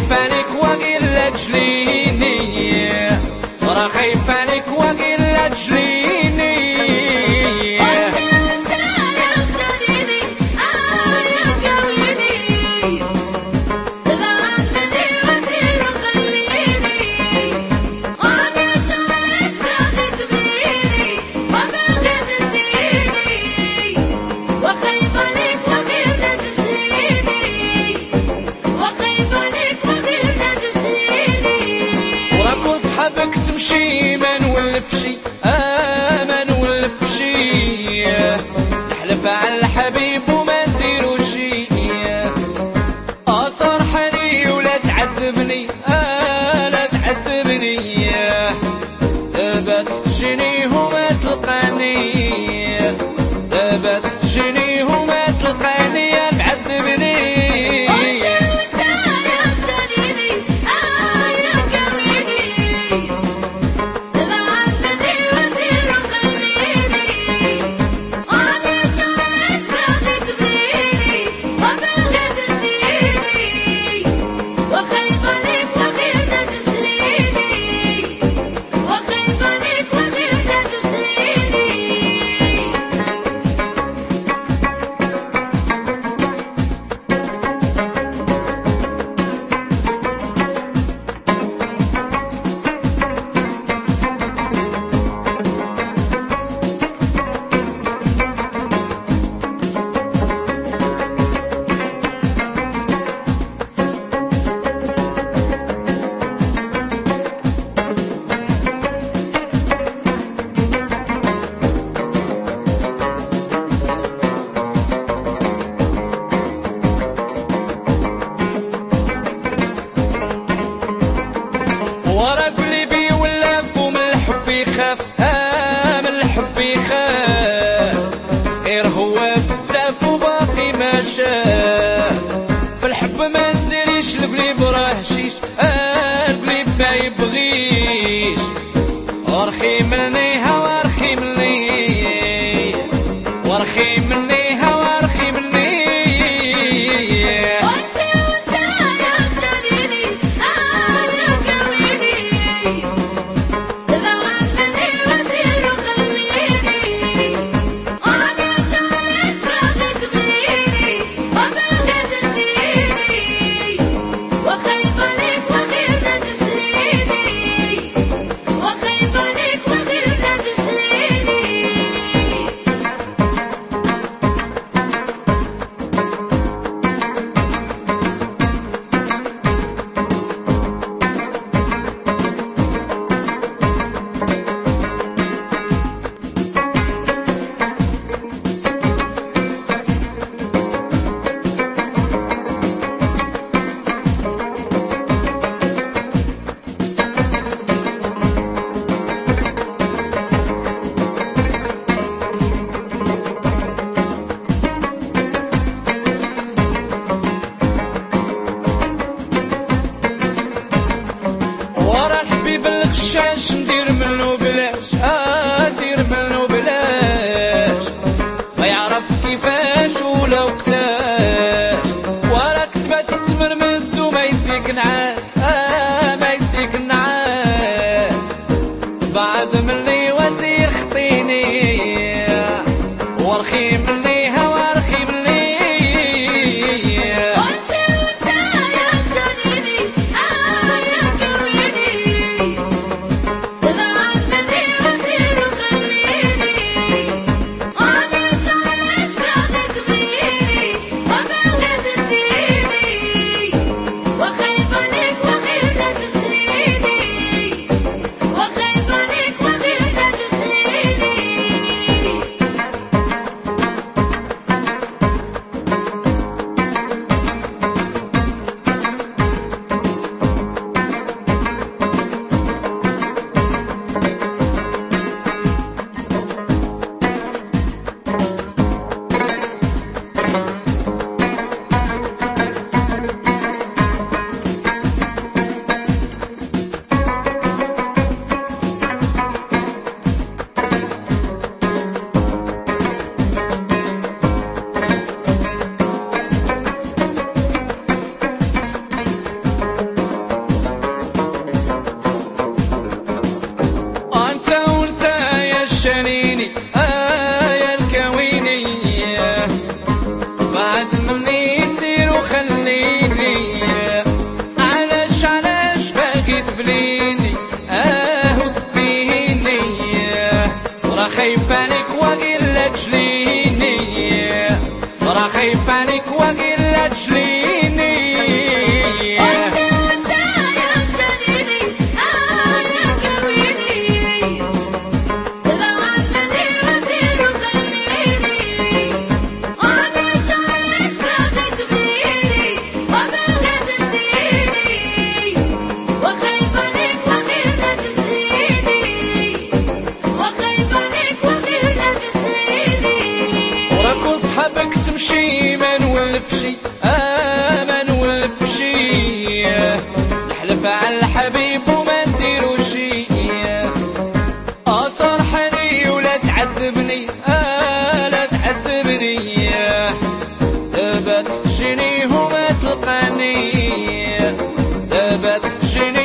خايف عليك وغير لاجليني، راه خايف عليك وغير لاجليني. صحابك تمشي ما نولفشي، ما نولفشي، نحلف على الحبيب وما نديروشي. صرحني ولا تعذبني، لا تعذبني، دابا تخشني وما تلقاني، دابا تخشني وما تلقاني معذبني. من الحب يخاف، صغير هو بزاف وباقي ما شاف. في الحب ما ندريش البليب راه شيش، البليب ما يبغيش. ورخي مني هوا رخي مني، ورخي مني هوا رخي مني. بالغشاش ندير منو بلاش، ندير منو بلاش، ما يعرف كيفاش ولا وقتاش. وراك تبات تمرمد وما يديك نعاس، ما يديك نعاس. بعد مني وزير خطيني، ورخي مني هوا رخي مني. تبليني وتبيني، ورا خايفة لك وغير تجليني، ورا خايفة لك وغير تجليني. صحابك تمشي ما نولفشي ما نولفشي، نحلف على الحبيب وما نديرو شي. صرحني ولا تعذبني لا تعذبني، دابا تخشني وما تلقاني، دابا تخشني